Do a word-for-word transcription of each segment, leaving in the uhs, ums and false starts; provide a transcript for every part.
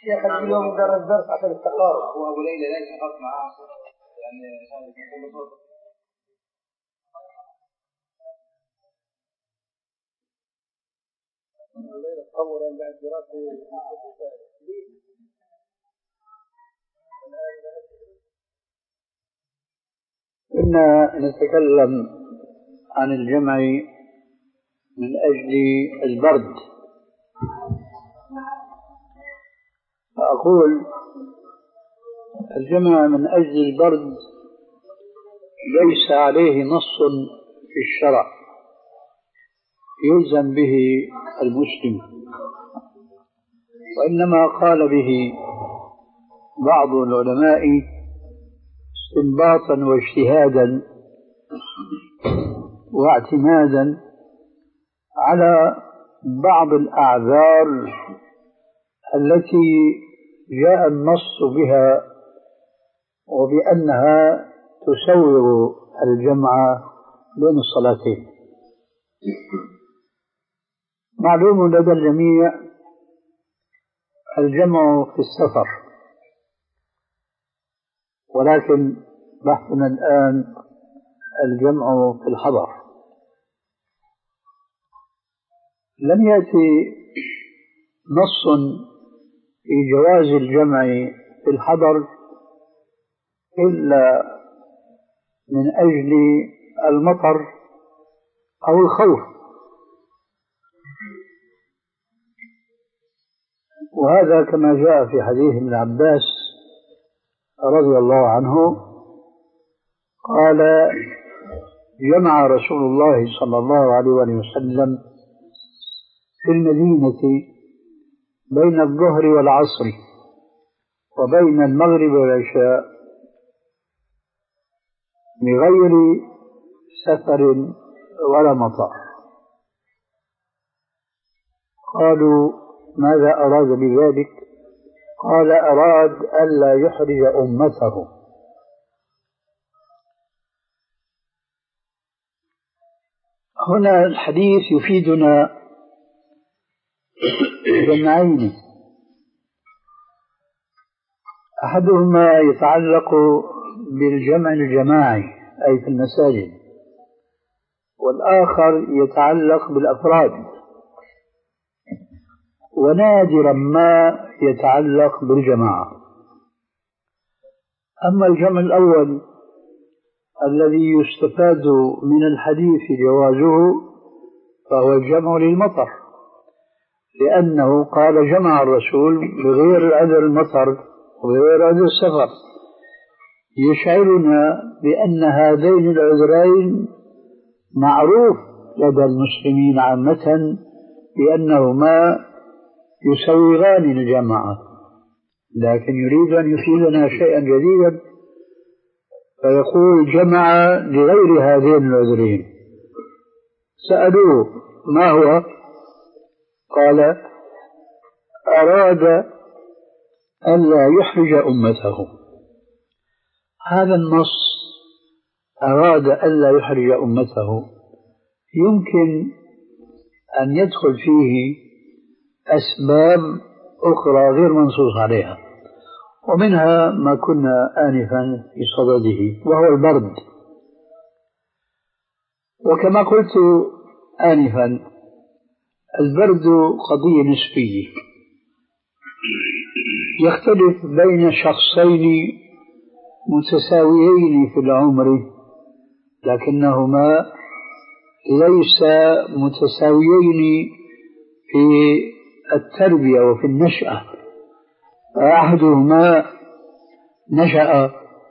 شيخ اليوم درس درس عشان التقارب. هو أبو ليلى لازم يحط معاه يعني عشان يكون صوته. أبو ليلى تطور يعني بعد دراسة. كنا نتكلم عن الجمع من أجل البرد، فأقول الجمع من أجل البرد ليس عليه نص في الشرع يلزم به المسلم، وإنما قال به بعض العلماء استنباطا واجتهادا واعتمادا على بعض الأعذار التي جاء النص بها وبأنها تسوغ الجمع بين الصلاتين. معلوم لدى الجميع الجمع في السفر، ولكن بحثنا الآن الجمع في الحضر. لم يأتي نص في جواز الجمع في الحضر إلا من أجل المطر أو الخوف، وهذا كما جاء في حديث ابن عباس رضي الله عنه قال: جمع رسول الله صلى الله عليه وسلم في المدينة بين الظهر والعصر وبين المغرب والعشاء بغير سفر ولا مطر. قالوا: ماذا أراد بذلك؟ قال: أراد ألا يحرج أمته. هنا الحديث يفيدنا جمعين: أحدهما يتعلق بالجمع الجماعي أي في المساجد، والآخر يتعلق بالأفراد، ونادرا ما يتعلق بالجماعة. أما الجمع الأول الذي يستفاد من الحديث جوازه فهو الجمع للمطر، لأنه قال جمع الرسول بغير عذر المطر وبغير عذر السفر، يشعرنا بأن هذين العذرين معروف لدى المسلمين عامة بأنهما يسوغان الجماعة، لكن يريد أن يفيدنا شيئا جديدا فيقول جمع لغير هذين العذرين. سألوه: ما هو؟ قال: أراد ألا يحرج أمته. هذا النص أراد ألا يحرج أمته يمكن أن يدخل فيه أسباب أخرى غير منصوص عليها، ومنها ما كنا آنفا في صدده وهو البرد. وكما قلت آنفا البرد قضية نسبية، يختلف بين شخصين متساويين في العمر لكنهما ليس متساويين في التربية وفي النشأة. أحدهما نشأ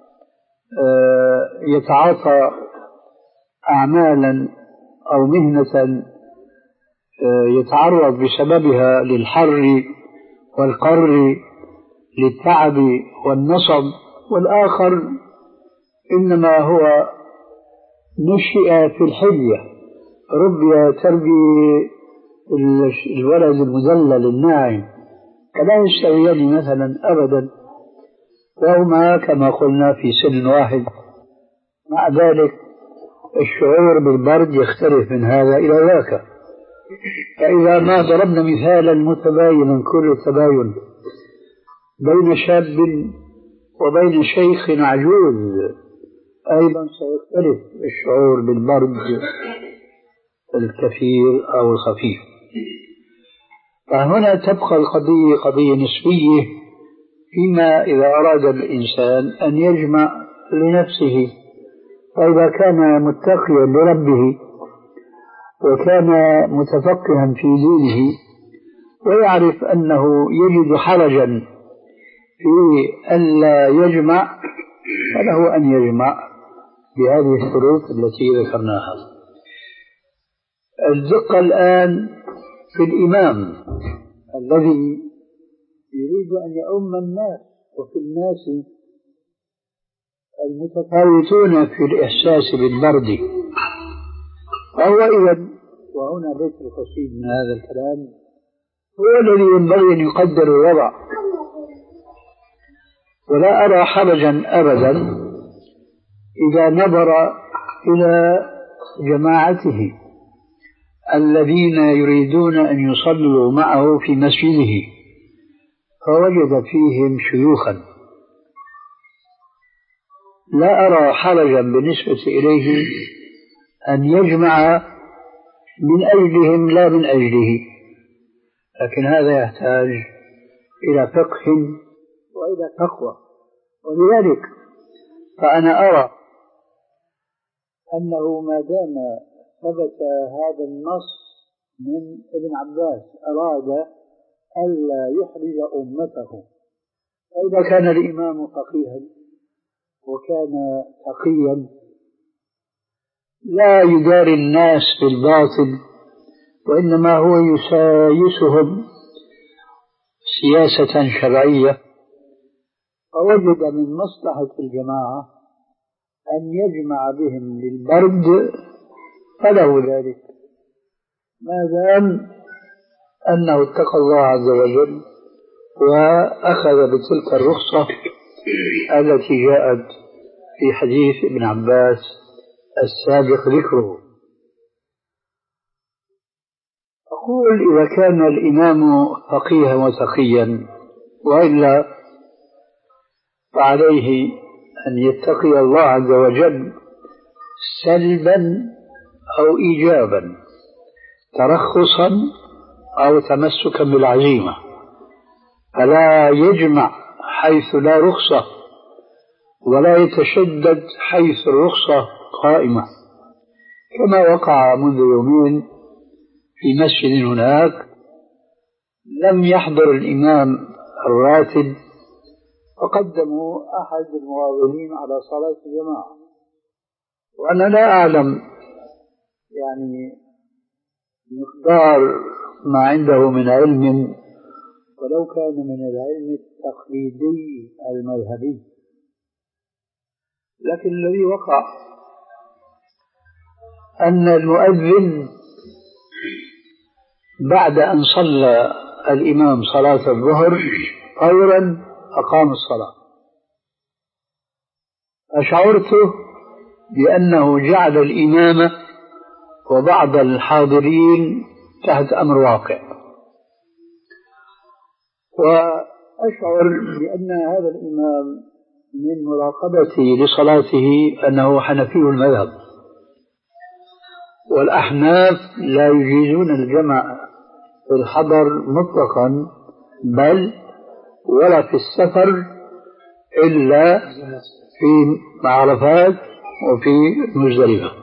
يتعاطى أعمالا أو مهنة يتعرض بسببها للحر والقر للتعب والنصب، والآخر إنما هو نشئ في الحلية، ربي تربي الولد المذلل الناعم، فلا يستويان مثلا أبدا، وهما كما قلنا في سن واحد. مع ذلك الشعور بالبرد يختلف من هذا إلى ذاك. فإذا ما ضربنا مثالا متباينا كل التباين بين شاب وبين شيخ عجوز أيضا سيختلف الشعور بالبرد الكثير أو الخفيف. فهنا تبقى القضية قضية نسبية، فيما إذا أراد الإنسان أن يجمع لنفسه، فإذا كان متقيا لربه وكان متفقها في دينه ويعرف أنه يجد حرجا في ألا يجمع، فله أن يجمع بهذه الشروط التي ذكرناها. الدقة الآن في الإمام الذي يريد أن يؤم الناس، وفي الناس المتفاوتون في الإحساس بالبرد، فهو إذن، وهنا بيت القصيد من هذا الكلام، هو الذي ينبغي أن يقدر الوضع. ولا أرى حرجا أبدا إذا نظر إلى جماعته الذين يريدون أن يصلوا معه في مسجده فوجد فيهم شيوخا، لا أرى حرجا بالنسبة إليه أن يجمع من أجلهم لا من أجله، لكن هذا يحتاج إلى فقه وإلى تقوى. ولذلك فأنا أرى أنه ما دام ثبت هذا النص من ابن عباس أراد ألا يحرج أمته، فإذا كان الإمام فقيها وكان تقيا لا يداري الناس بالباطل، وإنما هو يسايسهم سياسة شرعية، فوجد من مصلحة الجماعة أن يجمع بهم للبرد فله ذلك، ما دام أنه اتقى الله عز وجل وأخذ بتلك الرخصة التي جاءت في حديث ابن عباس السابق ذكره. أقول إذا كان الإمام فقيها وتقيا وإلا فعليه أن يتقي الله عز وجل سلبا أو إيجابا، ترخصا أو تمسكا بالعزيمة، فلا يجمع حيث لا رخصة ولا يتشدد حيث الرخصة قائمة، كما وقع منذ يومين في مسجد هناك لم يحضر الإمام الراتب فقدموا أحد المواظبين على صلاة الجماعة، وأنا لا أعلم يعني مقدار ما عنده من علم، ولو كان من العلم التقليدي المذهبي، لكن الذي وقع أن المؤذن بعد أن صلى الإمام صلاة الظهر فورا أقام الصلاة، أشعرت بأنه جعل الإمام وبعض الحاضرين تحت أمر واقع، وأشعر بأن هذا الإمام من مراقبتي لصلاته أنه حنفي المذهب، والأحناف لا يجيزون الجمع في الحضر مطلقا بل ولا في السفر إلا في عرفات وفي مزدلفة.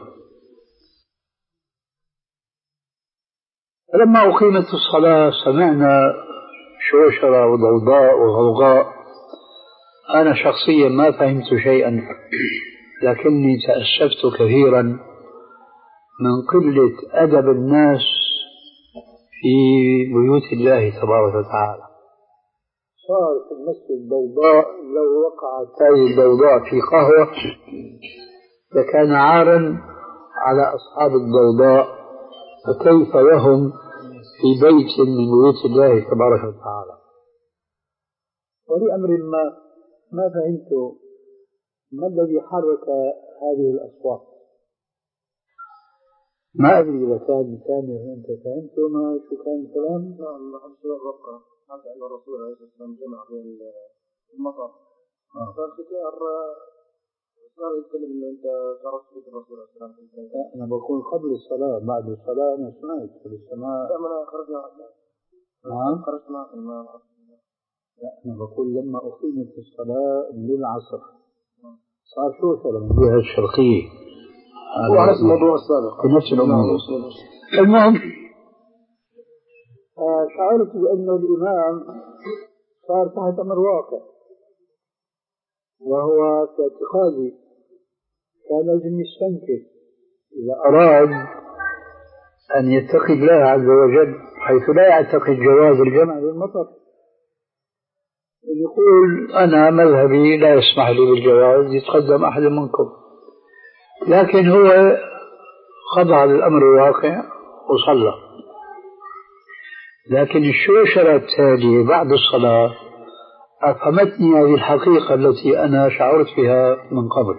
فلما أقيمت الصلاة سمعنا شوشرة وضوضاء وغوغاء، أنا شخصيا ما فهمت شيئا، لكني تأسفت كثيرا من قلة أدب الناس في بيوت الله تبارك وتعالى. صار في المسجد ضوضاء، لو وقعت هذه الضوضاء في قهوة لكان عارا على أصحاب الضوضاء، فكيف لهم في بيت من بيوت الله تبارك وتعالى. ولأمر ما ما فهمت ما الذي حرك هذه الأصوات، ما أدري إذا كان ثاني أنت فهمت ما شو كان الكلام؟ لا الله عز وجل حتى أن الرسول عليه الصلاة والسلام جمع بين المطر. آه. فالختيار صار يتكلم إنه أنت خرجت بيت الرسول عليه الصلاة والسلام. أنا بقول قبل الصلاة، بعد الصلاة أنا سمعت في السماء. لا أنا خرجت معك. نعم. خرجت معك ما لا أنا بقول لما أقيمت الصلاة للعصر صار شو ترى من الجهة الشرقية. هو على نفس الموضوع السابق. في نفس الأمور. المهم آه شعرت بأنه الإمام صار تحت أمر واقع، وهو في اعتقادي كان لازم يستنكر إذا أراد أن يتقي الله عز وجل حيث لا يعتقد جواز الجمع بالمطر، يقول أنا مذهبي لا يسمح لي بالجواز، يتقدم أحد منكم. لكن هو خضع للأمر الواقع وصلى. لكن الشوشرة التالية بعد الصلاة أفهمتني هذه الحقيقة التي أنا شعرت بها من قبل.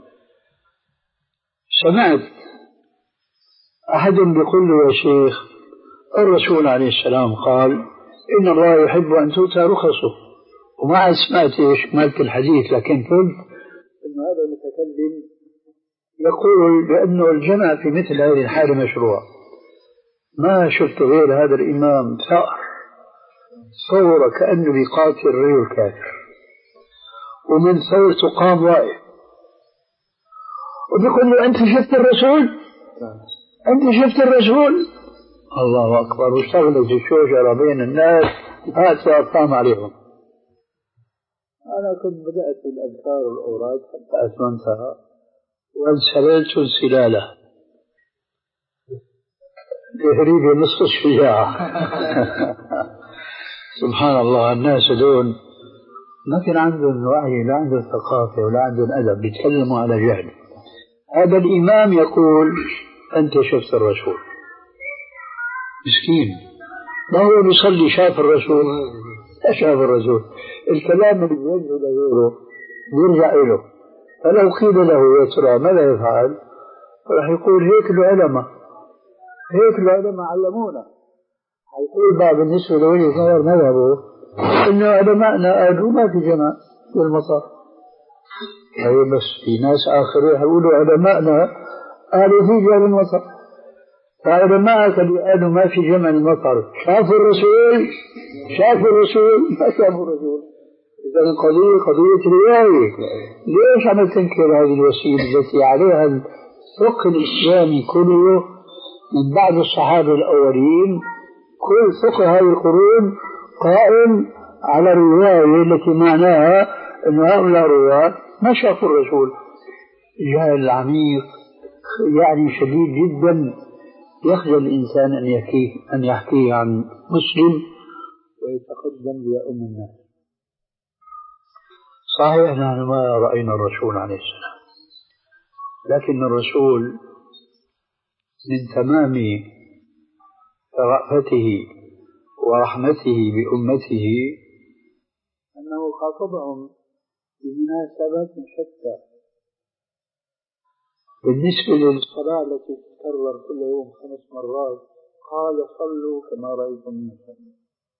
سمعت أحد يقول له يا شيخ الرسول عليه السلام قال إن الله يحب أن تؤتى رخصه، وما عاد سمعت إيش مالك الحديث، لكن قلت إن هذا المتكلم يقول بأنه الجمع في مثل هذه الحالة مشروع. ما شفت غير هذا الإمام ثأر صور كأنه بيقاتل رجل كافر، ومن ثورته قام واقف وبيقول له أنت شفت الرسول؟ أنت شفت الرسول؟ الله أكبر. واشتغلت الشوشرة بين الناس هات وأطعم عليهم. أنا كنت بدأت بالأذكار والأوراد حتى أتممتها وانسللت انسلالة تهريب نصف الشجاعة. سبحان الله، الناس دون ما كان عندهم وعي، لا عندهم ثقافة ولا عندهم أدب، بيتكلموا على جهل. هذا الإمام يقول أنت شفت الرسول، مسكين ما هو بيصلي شاف الرسول؟ لا شاف الرسول. الكلام اللي بيوجهه لغيره بيرجع له، فلو قيل له يا ترى ماذا يفعل؟ راح يقول هيك العلماء، هيك العلماء علمونا. حيقول بقى بالنسبة لوجه نظر مذهبه إنه علماءنا قالوا ما في جمع بالمطر. أي بس في ناس آخرين يقولوا علماءنا قالوا في جمع المطر، فعلماءك اللي قالوا ما في جمع المطر شافوا الرسول؟ شافوا الرسول؟ ما شافوا الرسول. إذا القضية قضية رواية. ليش عم تنكر هذه الوسيلة التي عليها الفقه الإسلامي كله من بعد الصحابة الأولين؟ كل فقه هذه القرون قائم على الرواية التي معناها أن هؤلاء الرواة ما شافوا الرسول. جهل عميق يعني شديد جدا، يخجل الإنسان أن يحكيه أن يحكيه عن مسلم ويتقدم ليؤم الناس. صحيح نحن ما رأينا الرسول عليه السلام، لكن الرسول من تمام رأفته ورحمته بأمته أنه خاطبهم بمناسبات شتى. بالنسبة للصلاة التي تتكرر كل يوم خمس مرات قال صلوا كما رأيتم يصلون،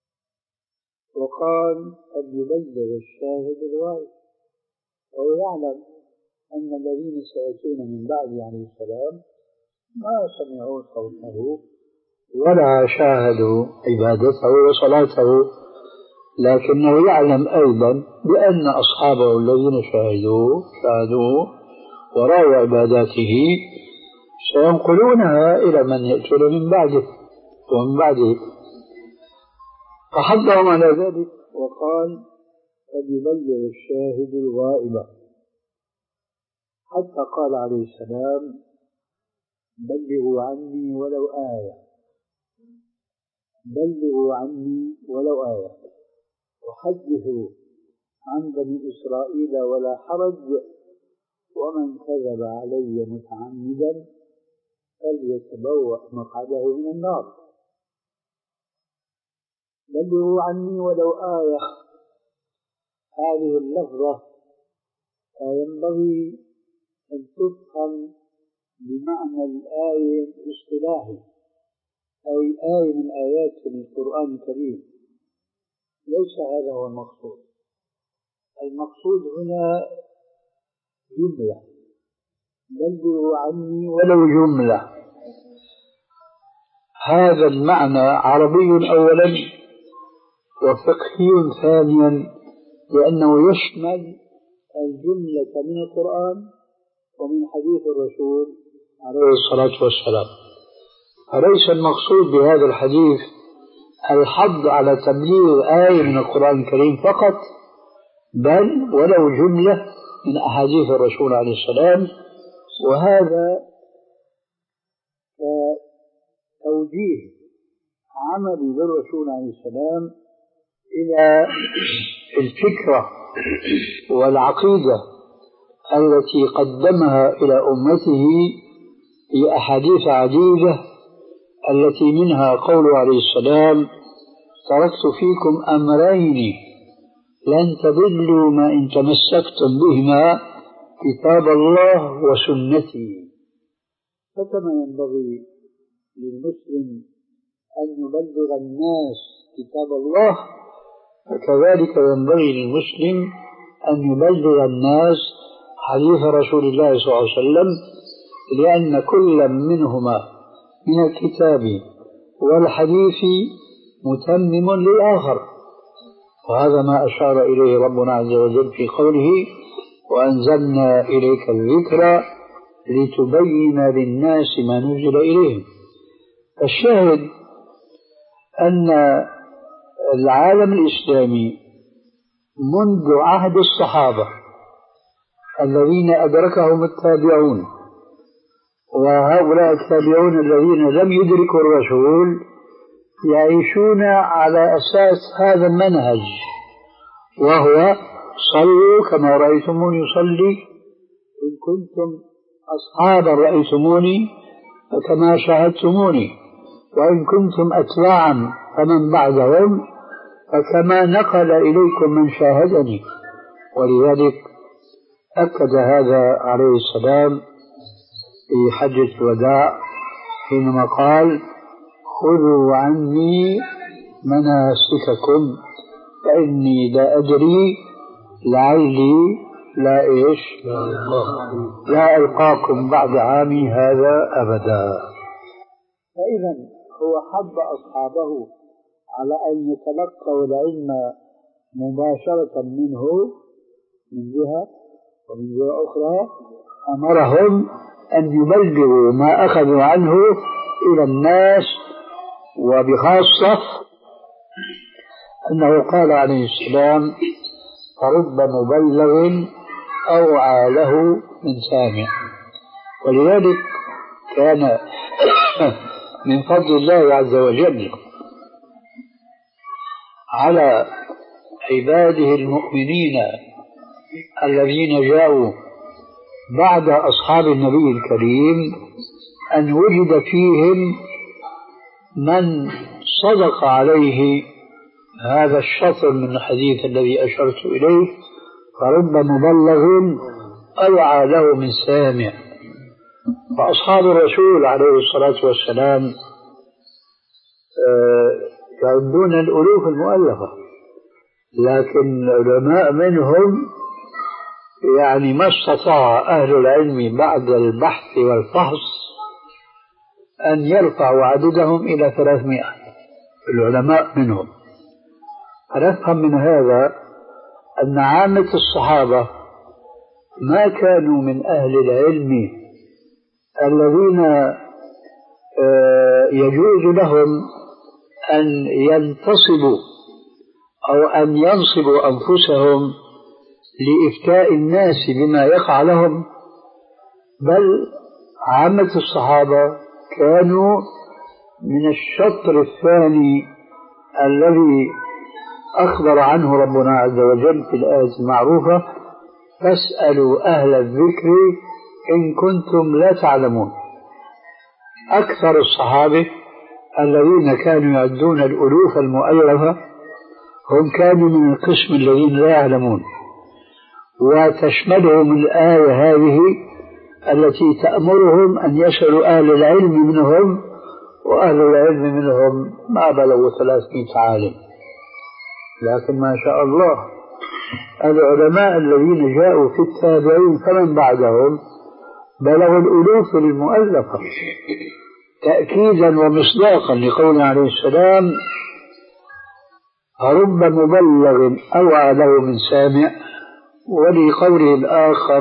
وقال أن يبلغ الشاهد الغائب، وهو يعلم أن الذين سيأتون من بعد عليه السلام ما سمعوا صوته ولا شاهدوا عبادته وصلاته، لكنه يعلم أيضا بأن أصحابه الذين شاهدوه شاهدوه ورأوا عباداته سينقلونها إلى من يأتون من بعده ومن بعده. فحضهم على ذلك وقال فليبلغ الشاهد الغائب، حتى قال عليه السلام بلغوا عني ولو آية، بلغوا عني ولو آية، وحدثوا عن بني إسرائيل ولا حرج، ومن كذب علي متعمدا فليتبوأ مقعده من النار. بلغوا عني ولو آية، هذه اللفظة ينبغي أن تفهم بمعنى الآية الاصطلاحي، أي آية من آيات القرآن الكريم. ليس هذا هو المقصود. المقصود هنا جملة، بلغوا عني ولو جملة. هذا المعنى عربي أولا وفقهي ثانيا، لأنه يشمل الجملة من القرآن ومن حديث الرسول عليه الصلاة والسلام. فليس المقصود بهذا الحديث الحض على تبليغ آية من القرآن الكريم فقط، بل ولو جملة من أحاديث الرسول عليه السلام. وهذا توجيه عملي للرسول عليه السلام إلى الفكرة والعقيدة التي قدمها إلى أمته في أحاديث عديدة، التي منها قوله عليه السلام: تركت فيكم أمرين لن تضلوا ما إن تمسكتم بهما، كتاب الله وسنتي. فكما ينبغي للمسلم أن يبلغ الناس كتاب الله، فكذلك ينبغي للمسلم أن يبلغ الناس حديث رسول الله صلى الله عليه وسلم، لأن كل منهما من الكتاب والحديث متمم للآخر. وهذا ما أشار إليه ربنا عز وجل في قوله: وأنزلنا إليك الذكر لتبين للناس ما نزل إليهم. الشاهد أن العالم الإسلامي منذ عهد الصحابة الذين أدركهم التابعون، وهؤلاء التابعون الذين لم يدركوا الرسول، يعيشون على أساس هذا المنهج، وهو: صلوا كما رأيتموني يصلي، إن كنتم أصحابا رأيتموني فكما شاهدتموني، وإن كنتم أتباعا فمن بعدهم فكما نقل إليكم من شاهدني. ولذلك أكد هذا عليه السلام في حجة الوداع حينما قال: خذوا عني مناسككم فإني لا أدري لعلي لا إيش لا ألقاكم بعد عامي هذا أبدا. فإذا هو حب أصحابه على أن يتلقوا العلم مباشرة منه من جهة، ومن جهة أخرى أمرهم أن يبلغوا ما أخذوا عنه إلى الناس، وبخاصة أنه قال عليه السلام: فرب مبلغ أوعى له من سامع. ولذلك كان من فضل الله عز وجل على عباده المؤمنين الذين جاءوا بعد أصحاب النبي الكريم أن وجد فيهم من صدق عليه هذا الشطر من الحديث الذي أشرت إليه: فرب مبلغ أوعى له من سامع. فأصحاب الرسول عليه الصلاة والسلام يعدون الألوف المؤلفة، لكن العلماء منهم يعني ما استطاع أهل العلم بعد البحث والفحص أن يرفعوا عددهم إلى ثلاثمائة العلماء منهم. فنفهم من هذا أن عامة الصحابة ما كانوا من أهل العلم الذين يجوز لهم أن ينتصبوا أو أن ينصبوا أنفسهم لإفتاء الناس بما يقع لهم، بل عامة الصحابة كانوا من الشطر الثاني الذي أخبر عنه ربنا عز وجل في الآية المعروفة: فاسألوا أهل الذكر إن كنتم لا تعلمون. أكثر الصحابة الذين كانوا يعدون الألوف المؤلفة هم كانوا من القسم الذين لا يعلمون، وتشملهم الآية هذه التي تأمرهم أن يسألوا أهل العلم منهم، وأهل العلم منهم ما بلغوا ثلاثمائة عالم. لكن ما شاء الله العلماء الذين جاءوا في التابعين فمن بعدهم بلغوا الألوف المؤلفة، تأكيدا ومصداقا لقول عليه السلام: رب مبلغ أوعى له من سامع. ولقوله الآخر: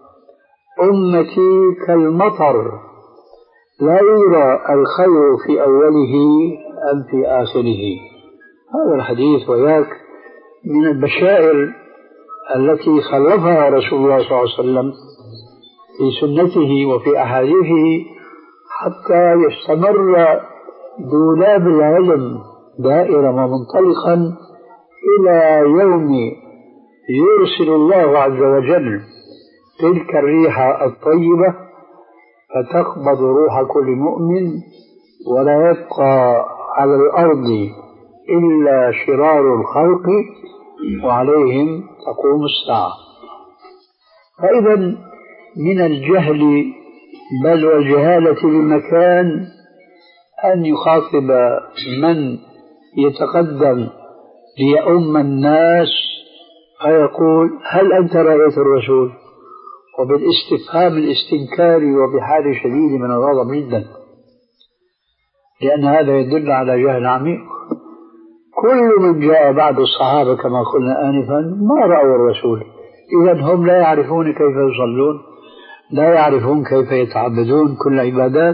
أمتي كالمطر لا يرى الخير في أوله أم في آخره. هذا الحديث وياك من البشائر التي خلفها رسول الله صلى الله عليه وسلم في سنته وفي أحاديثه حتى يستمر دولاب العلم دائرا ومنطلقا إلى يوم يرسل الله عز وجل تلك الريح الطيبة فتقبض روح كل مؤمن، ولا يبقى على الأرض إلا شرار الخلق وعليهم تقوم الساعة. فإذا من الجهل بل والجهالة بمكان أن يخاطب من يتقدم ليؤم الناس فيقول: هل أنت رأيت الرسول؟ وبالاستفهام الاستنكاري وبحال شديد من الغضب جدا، لأن هذا يدل على جهل عميق. كل من جاء بعد الصحابة كما قلنا آنفا ما رأوا الرسول، إذن هم لا يعرفون كيف يصلون، لا يعرفون كيف يتعبدون كل عبادات،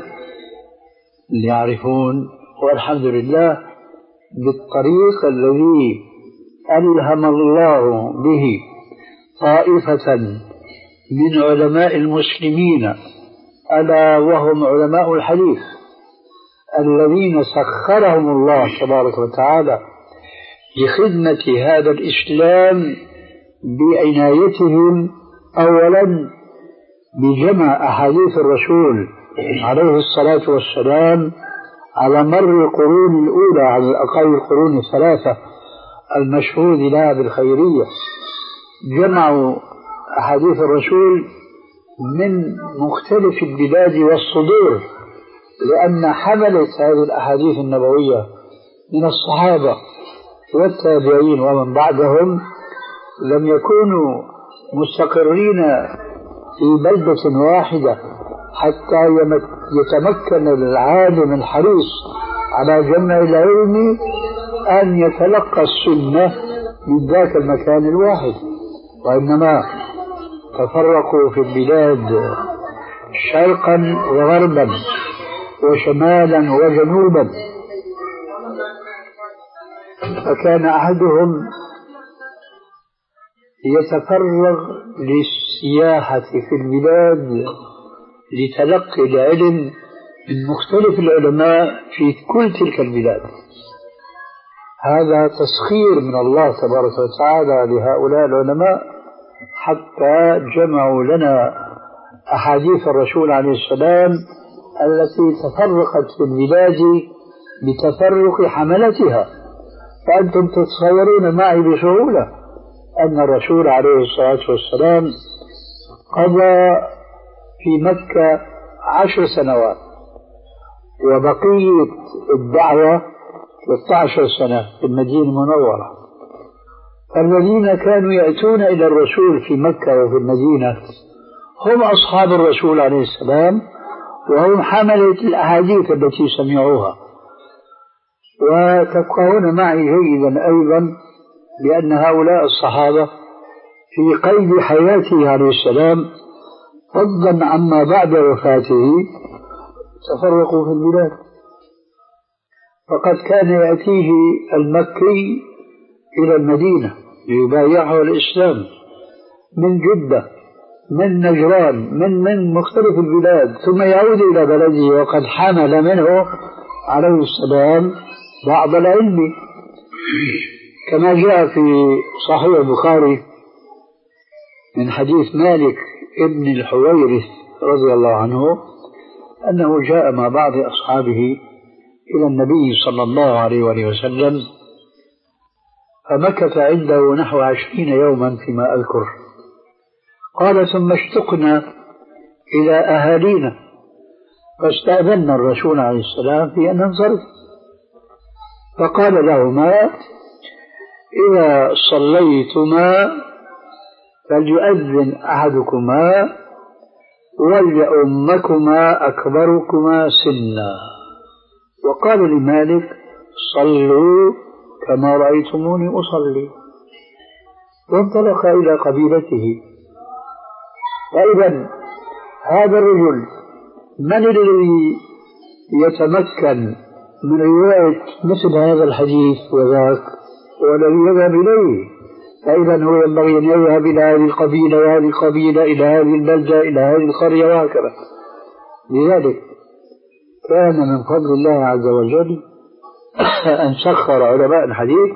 يعرفون والحمد لله بالطريق الذي ألهم الله به طائفة من علماء المسلمين، ألا وهم علماء الحديث الذين سخرهم الله تبارك وتعالى لخدمة هذا الإسلام بعنايتهم أولا بجمع أحاديث الرسول عليه الصلاة والسلام على مر القرون الأولى، على الأقل القرون الثلاثة المشهود لها بالخيرية. جمعوا أحاديث الرسول من مختلف البلاد والصدور، لأن حملت هذه الأحاديث النبوية من الصحابة والتابعين ومن بعدهم لم يكونوا مستقرين في بلدة واحدة حتى يتمكن العالم الحريص على جمع العلم أن يتلقى السنة من ذاك المكان الواحد، وإنما تفرقوا في البلاد شرقا وغربا وشمالا وجنوبا. فكان أحدهم يتفرغ للسياحة في البلاد لتلقي العلم من مختلف العلماء في كل تلك البلاد. هذا تسخير من الله تبارك وتعالى لهؤلاء العلماء حتى جمعوا لنا أحاديث الرسول عليه السلام التي تفرقت في البلاد بتفرق حملتها. فأنتم تتصورون معي بسهولة أن الرسول عليه الصلاة والسلام قضى في مكة عشر سنوات، وبقية الدعوة ثلاثة عشر سنة في المدينة المنورة. فالذين كانوا يأتون إلى الرسول في مكة وفي المدينة هم أصحاب الرسول عليه السلام، وهم حملة الأحاديث التي سمعوها. وتفقهون معي جيدا أيضا بأن هؤلاء الصحابة في قيد حياته عليه السلام فضلا عما بعد وفاته تفرقوا في البلاد. فقد كان يأتيه المكي إلى المدينة ليبايعه الإسلام من جدة، من نجران، من من مختلف البلاد، ثم يعود إلى بلده وقد حمل منه عليه السلام بعض العلم، كما جاء في صحيح البخاري من حديث مالك ابن الحويرث رضي الله عنه أنه جاء مع بعض أصحابه إلى النبي صلى الله عليه وآله وسلم فمكث عنده نحو عشرين يوما فيما أذكر. قال: ثم اشتقنا إلى أهالينا فاستأذنا الرسول عليه السلام في أن ننصرف، فقال لهما: إذا صليتما فليؤذن أحدكما وليؤمكما أكبركما سنا. وقال لمالك صلوا كما رأيتموني أصلي، وانطلق إلى قبيلته. فإذا هذا الرجل من الذي يتمكن من رواية مثل هذا الحديث وذاك والذي يذهب إليه؟ فإذا هو ينبغي أن يذهب إلى هذه القبيلة وهذه القبيلة إلى هذه البلدة إلى هذه القرية وهكذا. لذلك كان من فضل الله عز وجل أن سخر علماء الحديث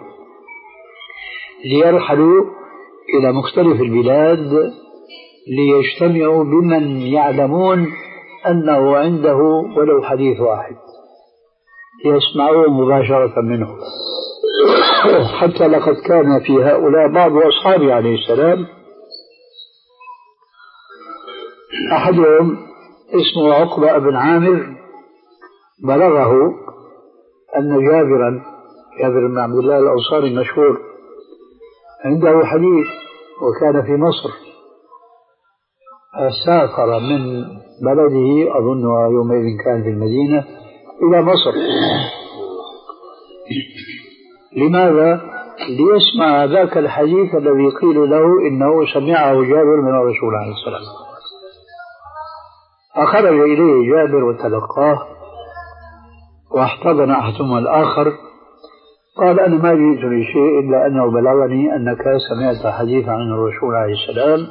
ليرحلوا إلى مختلف البلاد ليجتمعوا بمن يعلمون أنه عنده ولو حديث واحد يسمعوه مباشرة منه. حتى لقد كان في هؤلاء بعض أصحابه عليه السلام، أحدهم اسمه عقبة بن عامر، بلغه أن جابرا جابر بن عبد الله الأنصاري المشهور عنده حديث وكان في مصر، سافر من بلده أظنها يومئذ كان في المدينة إلى مصر. لماذا؟ ليسمع ذاك الحديث الذي قيل له إنه سمعه جابر من الرسول عليه السلام. فخرج إليه جابر وتلقاه واحتضن أحدهما الآخر. قال أنا ما جئت لشيء إلا أنه بلغني أنك سمعت حديثا عن الرسول عليه السلام.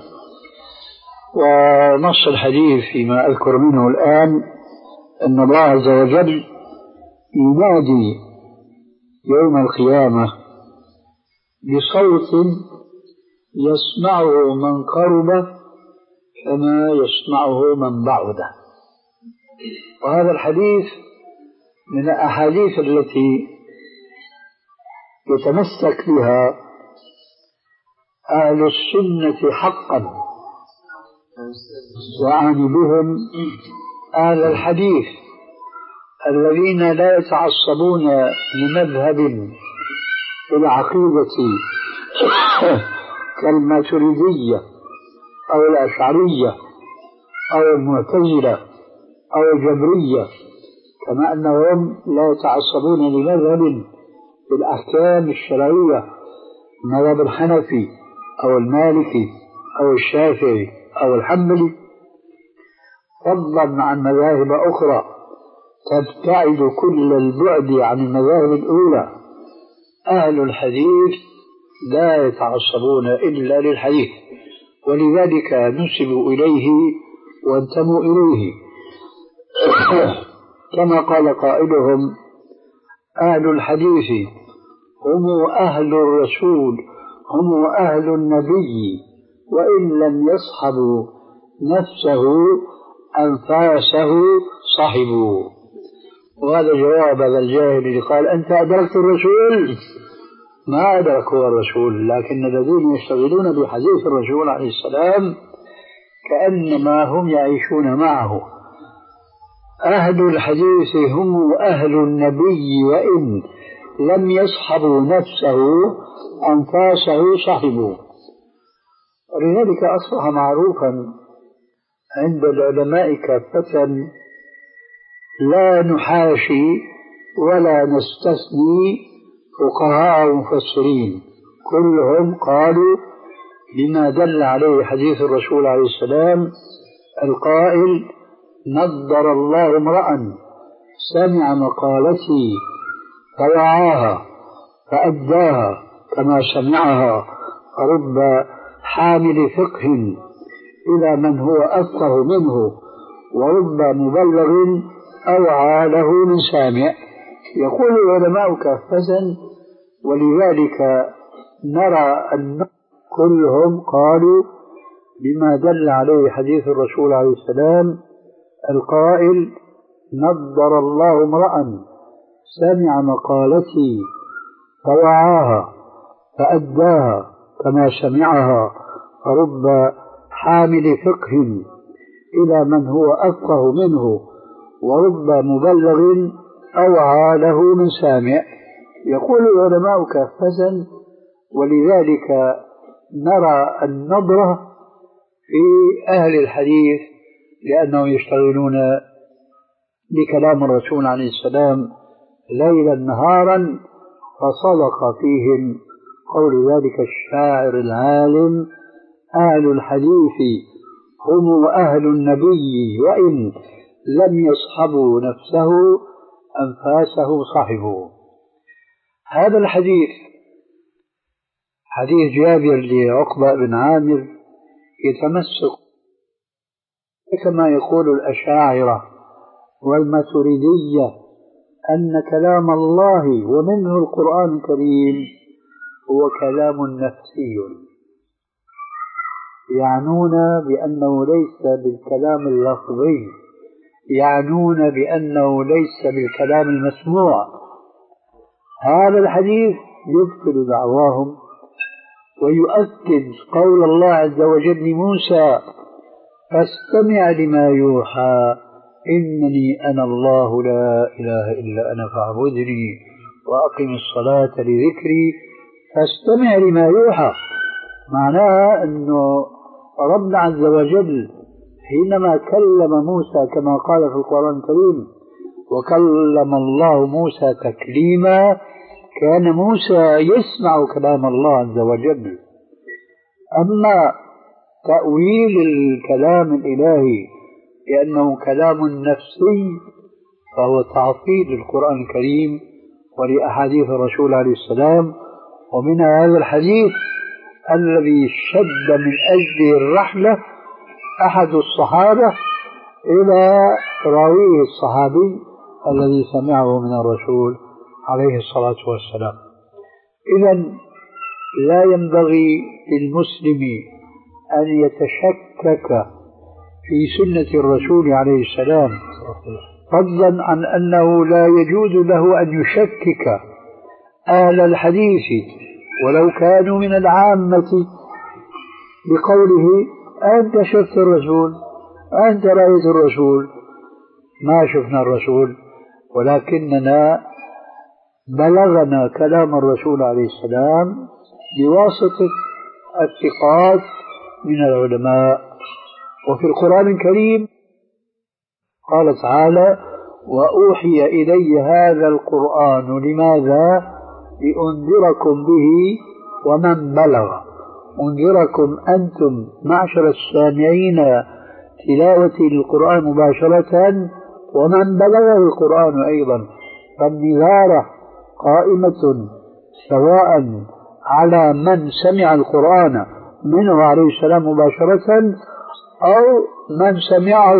ونص الحديث فيما أذكر منه الآن أن الله عز وجل ينادي يوم القيامة بصوت يسمعه من قرب كما يسمعه من بعد. وهذا الحديث من الأحاديث التي يتمسك بها أهل السنة حقا، وأعني بهم أهل الحديث الذين لا يتعصبون لمذهب في العقيدة كالماتريدية أو الأشعرية أو المعتزلة أو الجبرية، كما أنهم لا يتعصبون لمذهب في الأحكام الشرعية، مذهب الحنفي أو المالكي أو الشافعي أو الحنبلي، فضلا عن مذاهب أخرى تبتعد كل البعد عن المذاهب الأولى. أهل الحديث لا يتعصبون إلا للحديث، ولذلك نسبوا إليه وانتموا إليه. كما قال قائلهم أهل الحديث هم أهل الرسول، هم أهل النبي، وإن لم يصحبوا نفسه أنفاسه صحبوا. وهذا جواب هذا الجاهل اللي قال أنت أدركت الرسول؟ ما أدركوا الرسول، لكن الذين يشتغلون بحديث الرسول عليه السلام كأنما هم يعيشون معه. أهل الحديث هم أهل النبي، وإن لم يصحبوا نفسه أنفاسه صحبوا. ولذلك أصبح معروفا عند العلماء كافة لا نحاشي ولا نستثني فقهاء ومفسرين، كلهم قالوا بما دل عليه حديث الرسول عليه السلام القائل نضر الله امرأ سمع مقالتي فوعاها فأداها كما سمعها، رب حامل فقه إلى من هو أفقه منه، ورب مبلغ أوعى له من سامع. يقول العلماء كافة، ولذلك نرى أن كلهم قالوا بما دل عليه حديث الرسول عليه السلام القائل نضر الله امرأ سمع مقالتي فوعاها فأداها كما سمعها، رب حامل فقه إلى من هو أفقه منه، ورب مبلغ أوعى له من سامع. يقول العلماء كافة ولذلك نرى النظرة في أهل الحديث لأنهم يشتغلون بكلام الرسول عليه السلام ليلا نهارا، فصدق فيهم قول ذلك الشاعر العالم: أهل الحديث هم أهل النبي وإن لم يصحبوا نفسه أنفاسه صحبوا. هذا الحديث حديث جابر لعقبة بن عامر يتمسك كما يقول الأشاعرة والماتريدية أن كلام الله ومنه القرآن الكريم هو كلام نفسي، يعنون بأنه ليس بالكلام اللفظي، يعنون بأنه ليس بالكلام المسموع. هذا الحديث يبطل دعواهم ويؤكد قول الله عز وجل لموسى: فاستمع لما يوحى إنني أنا الله لا إله إلا أنا فاعبدني وأقم الصلاة لذكري. فاستمع لما يوحى معناها أنه ربنا عز وجل حينما كلم موسى كما قال في القرآن الكريم: وكلم الله موسى تكليما، كان موسى يسمع كلام الله عز وجل. أما تأويل الكلام الإلهي لأنه كلام نفسي فهو تعطيل للقرآن الكريم ولأحاديث الرسول عليه السلام. ومن هذا الحديث الذي شد من أجله الرحلة أحد الصحابة إلى راويه الصحابي الذي سمعه من الرسول عليه الصلاة والسلام. إذن لا ينبغي للمسلم أن يتشكك في سنة الرسول عليه السلام، فضلا عن أنه لا يجوز له أن يشكك أهل الحديث ولو كانوا من العامة بقوله: أنت شفت الرسول، أنت رأيت الرسول. ما شفنا الرسول، ولكننا بلغنا كلام الرسول عليه السلام بواسطة الثقات من العلماء. وفي القرآن الكريم قال تعالى: وأوحي إلي هذا القرآن لماذا؟ لأنذركم به ومن بلغ. أنذركم أنتم معشر السامعين تلاوة القرآن مباشرة ومن بلغه القرآن أيضا. فالنذارة قائمة سواء على من سمع القرآن منه عليه السلام مباشرة أو من سمعه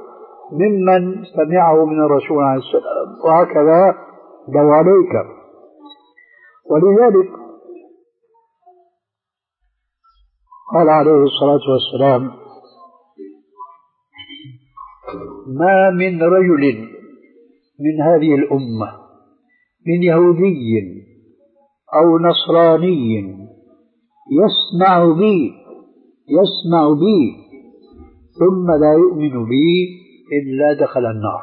ممن سمعه من الرسول عليه السلام، وهكذا دواليك. ولذلك قال عليه الصلاة والسلام: ما من رجل من هذه الأمة من يهودي أو نصراني يسمع بي يسمع بي ثم لا يؤمن بي إلا دخل النار.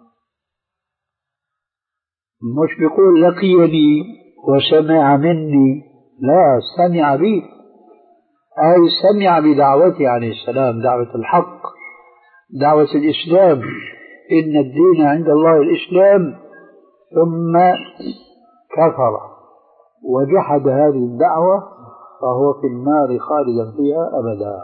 مش بيقول لقيني وسمع مني، لا، سمع بي، أي سمع بدعوتي عليه السلام، دعوة الحق، دعوة الإسلام، إن الدين عند الله الإسلام، ثم كفر وجحد هذه الدعوة فهو في النار خالدا فيها أبدا.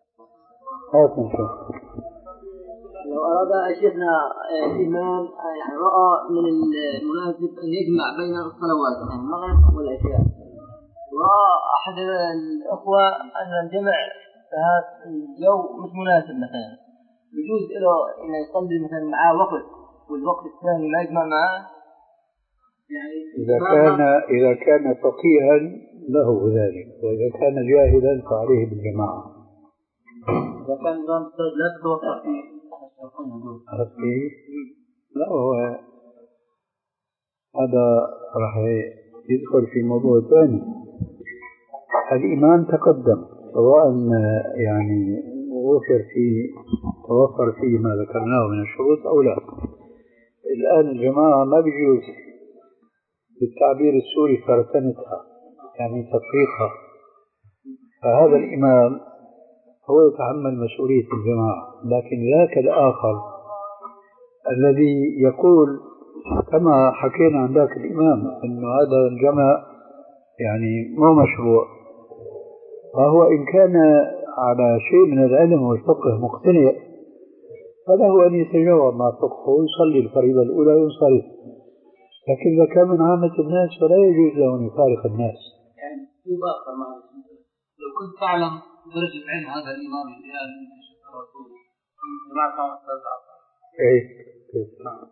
لو أراد شيخنا الإمام يعني رأى من المناسب أن يجمع بين الصلوات يعني المغرب والعشاء، ورأى أحد الأخوة أن الجمع في هذا الجو مش مناسب، مثلا يجوز له أن يصلي مثلا معاه وقت والوقت الثاني ما يجمع معاه يعني. إذا كان إذا كان فقيها له ذلك، وإذا كان جاهلا فعليه بالجماعة. إذا كان نظام لا تتوقع فيه لا، هو هذا راح يدخل في موضوع ثاني. الإيمان تقدم سواء يعني وفر فيه توفر فيه ما ذكرناه من الشروط أو لا. الآن الجماعة ما بيجوز بالتعبير السوري فرتنتها، يعني تفريقها، فهذا الإمام هو يتحمل مسؤولية الجماعة، لكن ذاك الآخر الذي يقول كما حكينا عن ذاك الإمام أنه هذا الجمع يعني مو مشروع، فهو إن كان على شيء من العلم والفقه مقتنع فله أن يتجاوب مع فقهه ويصلي الفريضة الأولى وينصرف، لكن إذا كان من عامة الناس فلا يجوز له أن يفارق الناس. يعني في باخر ما لو كنت تعلم درجة علم هذا الإمام في هذا الرسول ما كان استاذ إيه نعم.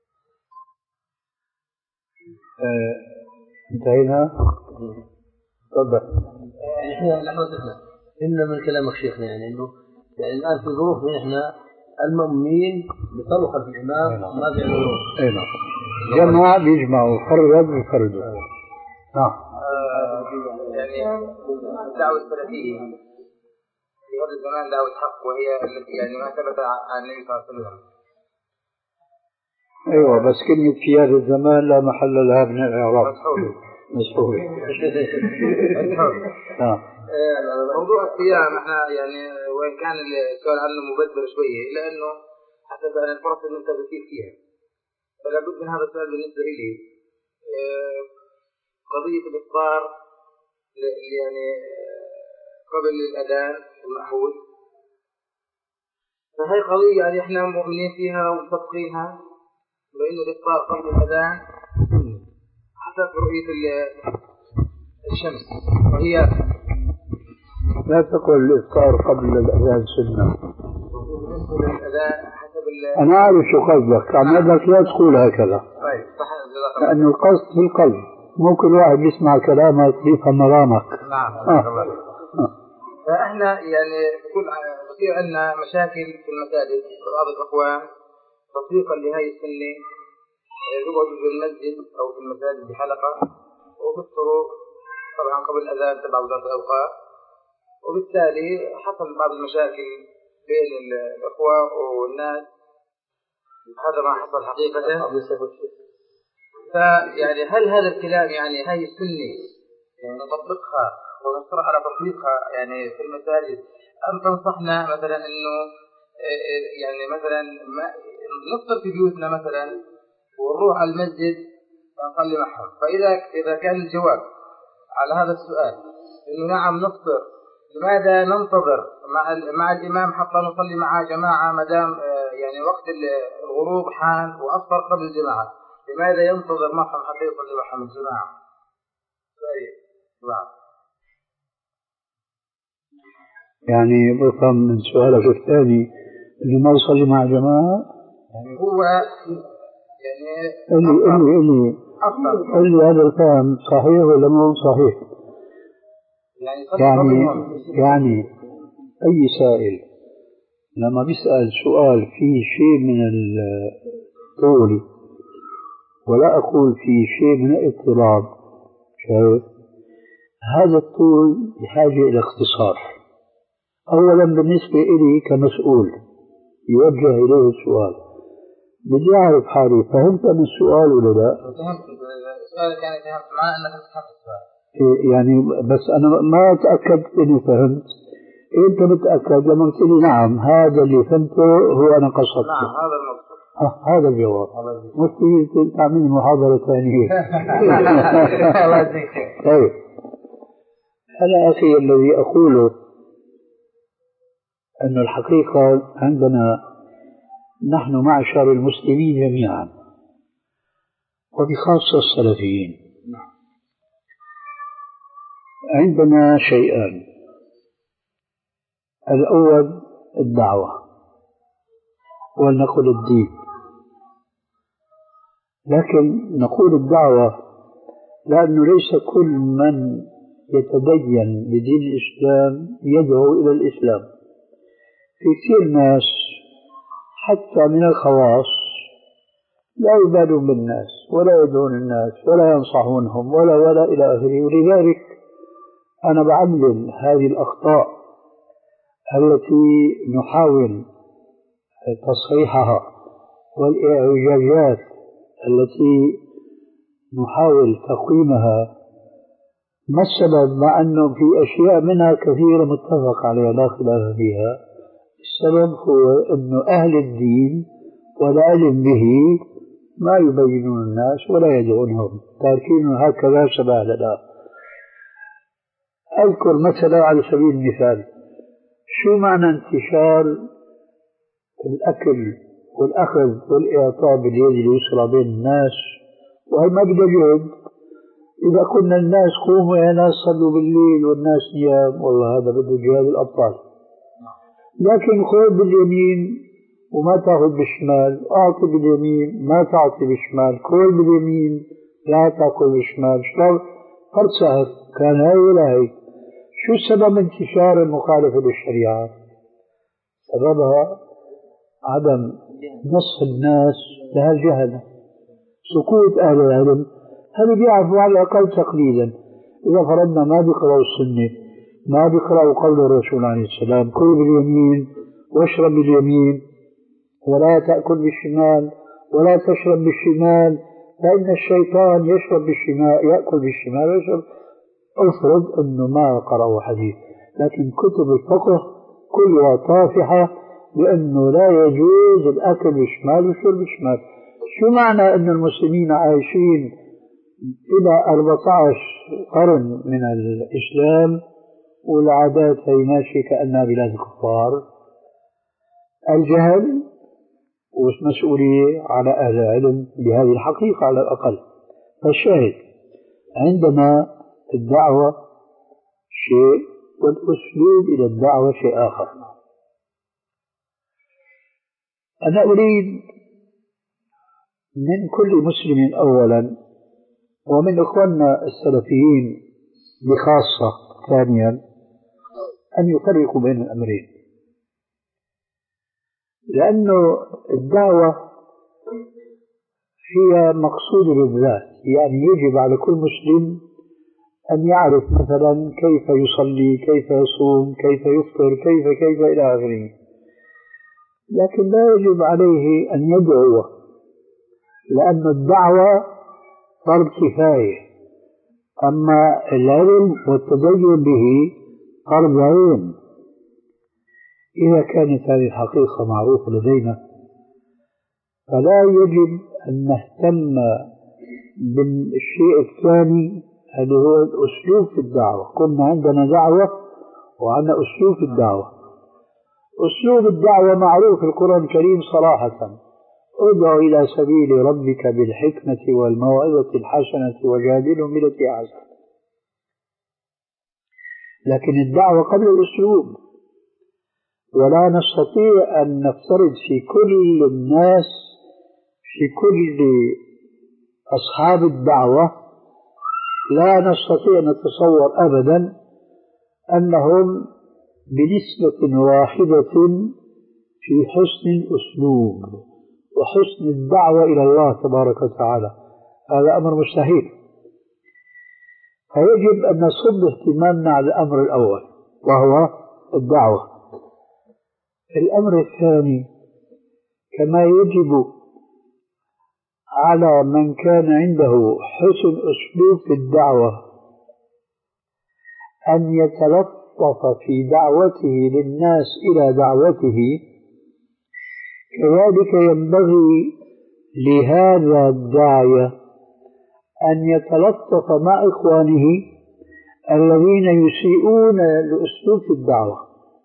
آه، انتهينا. تفضل. يعني احنا لحظة احنا إن من كلامك شيخنا يعني إنه يعني الآن في ظروفنا احنا المأمومين بيصلوا خلف الإمام ما بيعملون. إيه نعم. جمع بيجمعوا فرد بفرد. نعم. يعني الدعوة السلفية في هذا الزمان دعوة حق، وهي التي يعني ما ثبت عن النبي صلى الله عليه وسلم. ايوه بس كلمة في هذا الزمان لا محل لها من الإعراب. مسحول. نعم. موضوع الصيام احنا يعني وين كان السؤال عنه مبدر شوية، إلا إنه حسب أن الفرص اللي أنت بتفيد فيها، فلا بد من هذا السؤال بالنسبة لي. قضية الإفطار يعني قبل الأذان المعهود، فهي قضية يعني احنا مؤمنين فيها ومصدقينها، بأن الإفطار قبل الأذان حسب رؤية الشمس، وهي لا تقل الإفطار قبل الأذان سنة. الأذان حسب أنا أعرف شو قصدك، عم بدك لا تقول هكذا. طيب صح. لأن القصد في القلب، مو كل واحد يسمع كلامك يفهم مرامك. نعم. آه. فإحنا يعني بكل بصير عندنا مشاكل في المساجد، بعض الأخوان تطبيقا لهذه السنة يقعدوا في المسجد أو في المساجد بحلقة وبفطروا طبعا قبل الأذان تبع وزارة الأوقاف، وبالتالي حصل بعض المشاكل بين الأخوة والناس. هذا ما حصل حقيقة. فيعني هل هذا الكلام يعني هاي السنة يعني نطبقها ونصرح على تطبيقها يعني في المساجد، أم تنصحنا مثلا إنه يعني مثلا ما نفطر في بيوتنا مثلا ونروح على المسجد ونصلي معهم؟ فإذا إذا كان الجواب على هذا السؤال إنه نعم نفطر، لماذا ننتظر مع مع الإمام حتى نصلي مع جماعة ما دام يعني وقت الغروب حان وأفطر قبل الجماعة؟ لماذا ينتظر معهم حتى يصلي معهم الجماعة؟ يعني بفهم من سؤالك الثاني إنه ما يصلي مع جماعة؟ يعني هو يعني اللي اللي اللي اللي هذا الكلام صحيح ولا مو صحيح؟ يعني يعني أي سائل لما بيسأل سؤال فيه شيء من الطول، ولا أقول فيه شيء من الاضطراب، شايف؟ هذا الطول بحاجة إلى اختصار. أولا بالنسبة إلي كمسؤول يوجه إليه السؤال، بدي أعرف حالي فهمت من السؤال ولا لا؟ فهمت السؤال، كان فهمت مع أنك فهمت السؤال يعني، بس أنا ما تأكدت إني فهمت. أنت متأكد لما قلت لي نعم هذا اللي فهمته هو أنا قصدته. نعم هذا المقصود. آه هذا الجواب. مش تيجي تعمل محاضرة ثانية. الله يجزيك. طيب أنا أخي الذي أقوله أن الحقيقة عندنا نحن معشر المسلمين جميعا وبخاصة السلفيين عندنا شيئان. الأول الدعوة، ولنقل الدين، لكن نقول الدعوة لأنه ليس كل من يتدين بدين الإسلام يدعو إلى الإسلام. في كثير ناس حتى من الخواص لا يبالون بالناس ولا يدعون الناس ولا ينصحونهم ولا ولا إلى آخره. ولذلك أنا بعلم هذه الأخطاء التي نحاول تصحيحها والإعجازات التي نحاول تقويمها ما السبب؟ مع أنه في أشياء منها كثيرة متفق عليها لا خلاف فيها. السبب هو أنه أهل الدين والعلم به ما يبينون الناس ولا يدعونهم، تاركين هكذا شبه لنا. أذكر مثلا على سبيل المثال شو معنى انتشار الأكل والأخذ والإعطاء باليد اليسرى بين الناس، وهي ما بدها جهد. إذا قلنا الناس قوموا يا ناس صلوا بالليل والناس نيام، والله هذا بده جهاد الأبطال. لكن خذ باليمين وما تأخذ بالشمال، أعطي باليمين ما تعطي بالشمال، كل باليمين لا تأكل بالشمال، شلون؟ فرق سهل. كان هاي ولا هاي. شو سبب انتشار المخالفة للشريعة؟ سببها عدم نصح الناس لها الجهل، سكوت أهل العلم. هل بيعرفوا على الأقل تقليدا. إذا فرضنا ما بيقرأوا السنة، ما بيقرأوا قول الرسول عليه السلام كل باليمين واشرب باليمين ولا تأكل بالشمال ولا تشرب بالشمال فإن الشيطان يشرب بالشمال يأكل بالشمال ويشرب. أفرض أنه ما قرأوا حديث، لكن كتب الفقه كلها طافحة بأنه لا يجوز الأكل بالشمال والشرب بالشمال. شو معنى أن المسلمين عايشين إلى أربعة عشر قرن من الإسلام والعادات هي ماشية كأنها بلاد الكفار؟ الجهل والمسؤولية على أهل العلم بهذه الحقيقة على الأقل. فالشاهد عندنا الدعوة شيء والأسلوب إلى الدعوة شيء آخر. أنا أريد من كل مسلم أولا ومن إخواننا السلفيين بخاصة ثانيا أن يفرقوا بين الأمرين، لأنه الدعوة هي مقصود بالذات. يعني يجب على كل مسلم أن يعرف مثلا كيف يصلي، كيف يصوم، كيف يفطر، كيف كيف إلى آخره، لكن لا يجب عليه أن يدعو، لأن الدعوة فرض كفاية، أما العلم والتدين به فرض عين. إذا كانت هذه الحقيقة معروفة لدينا فلا يجب أن نهتم بالشيء الثاني اللي هو الأسلوب في الدعوة. قلنا عندنا دعوة وعندنا أسلوب في الدعوة. أسلوب الدعوة معروف في القرآن الكريم صراحة: ادع إلى سبيل ربك بالحكمة والموعظة الحسنة وجادلهم بالتي أحسن. لكن الدعوة قبل الأسلوب، ولا نستطيع أن نفترض في كل الناس في كل أصحاب الدعوة، لا نستطيع أن نتصور أبدا أنهم بنسبة واحدة في حسن الأسلوب وحسن الدعوة إلى الله تبارك وتعالى. هذا أمر مستحيل. فيجب أن نصب اهتمامنا على الأمر الأول وهو الدعوة. الأمر الثاني كما يجب على من كان عنده حسن أسلوب في الدعوة أن يتلطف في دعوته للناس إلى دعوته، كذلك ينبغي لهذا الداعية أن يتلطف مع إخوانه الذين يسيئون الأسلوب في الدعوة.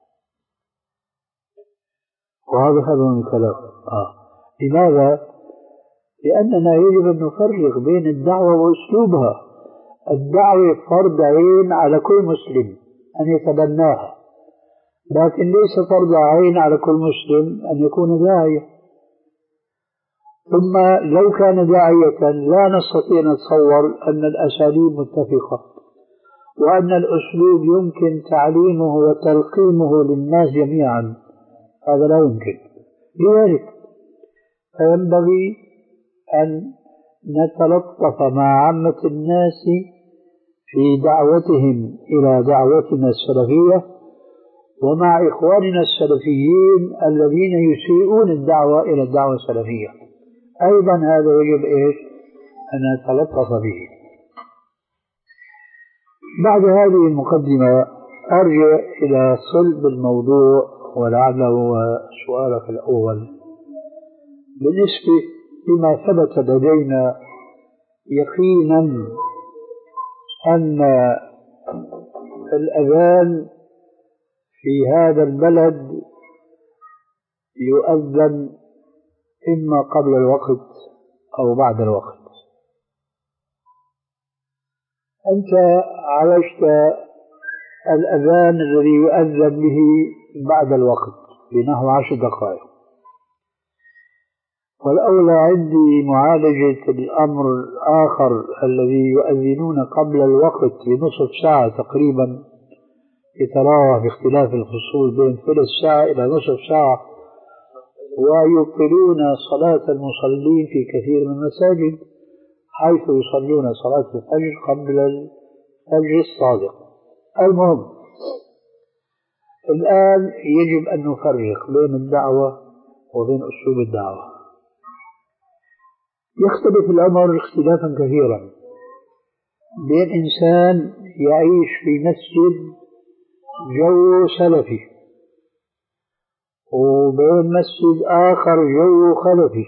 وهذا هذا من الكلام. آه. لماذا؟ لأننا يجب أن نفرق بين الدعوة وأسلوبها. الدعوة فرض عين على كل مسلم أن يتبناها، لكن ليس فرض عين على كل مسلم أن يكون داعية. ثم لو كان داعية لا نستطيع نتصور أن الأساليب متفقة وأن الأسلوب يمكن تعليمه وتلقيمه للناس جميعا، هذا لا يمكن. لذلك فينبغي أن نتلطف مع عامة الناس في دعوتهم إلى دعوتنا السلفية ومع إخواننا السلفيين الذين يسيئون الدعوة إلى الدعوة السلفية. أيضا هذا يجب إيش؟ أن نتلطف به. بعد هذه المقدمة أرجع إلى صلب الموضوع ولعله هو سؤالك الأول. بالنسبة لما ثبت لدينا يقينا أن الأذان في هذا البلد يؤذن إما قبل الوقت أو بعد الوقت. أنت عالجت الأذان الذي يؤذن به بعد الوقت بنحو عشر دقائق، والأولى عندي معالجة الأمر الآخر الذي يؤذنون قبل الوقت بنصف ساعة تقريبا، يتراوح باختلاف الفصول بين ثلث ساعة إلى نصف ساعة، ويبطلون صلاة المصلين في كثير من المساجد حيث يصلون صلاة الفجر قبل الفجر الصادق. المهم الآن يجب أن نفرق بين الدعوة وبين أسلوب الدعوة. يختلف الأمر اختلافا كثيرا بين إنسان يعيش في مسجد جو سلفي وبين مسجد آخر جو خلفي.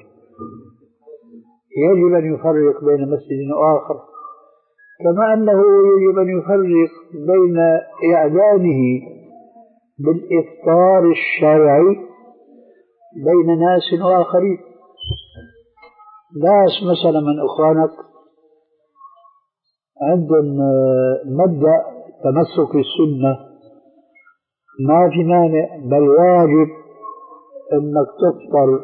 يجب أن يفرق بين مسجد وآخر، كما أنه يجب أن يفرق بين إعلانه بالإفطار الشرعي بين ناس وآخرين. ناس مثلا من إخوانك عندهم مبدأ تمسك السنة، ما في مانع بل واجب أنك تفطر